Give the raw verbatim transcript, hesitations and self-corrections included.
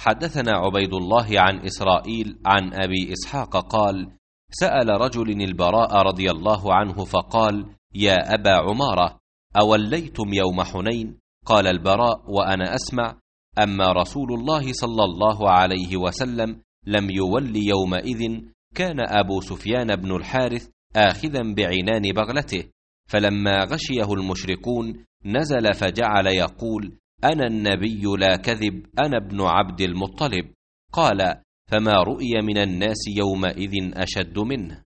حدثنا عبيد الله عن إسرائيل عن أبي إسحاق قال: سأل رجل البراء رضي الله عنه فقال: يا أبا عمارة، أوليتم يوم حنين؟ قال البراء وأنا أسمع: أما رسول الله صلى الله عليه وسلم لم يول يومئذ، كان أبو سفيان بن الحارث آخذا بعنان بغلته، فلما غشيه المشركون نزل فجعل يقول: أنا النبي لا كذب، أنا ابن عبد المطلب. قال: فما رؤي من الناس يومئذ أشد منه.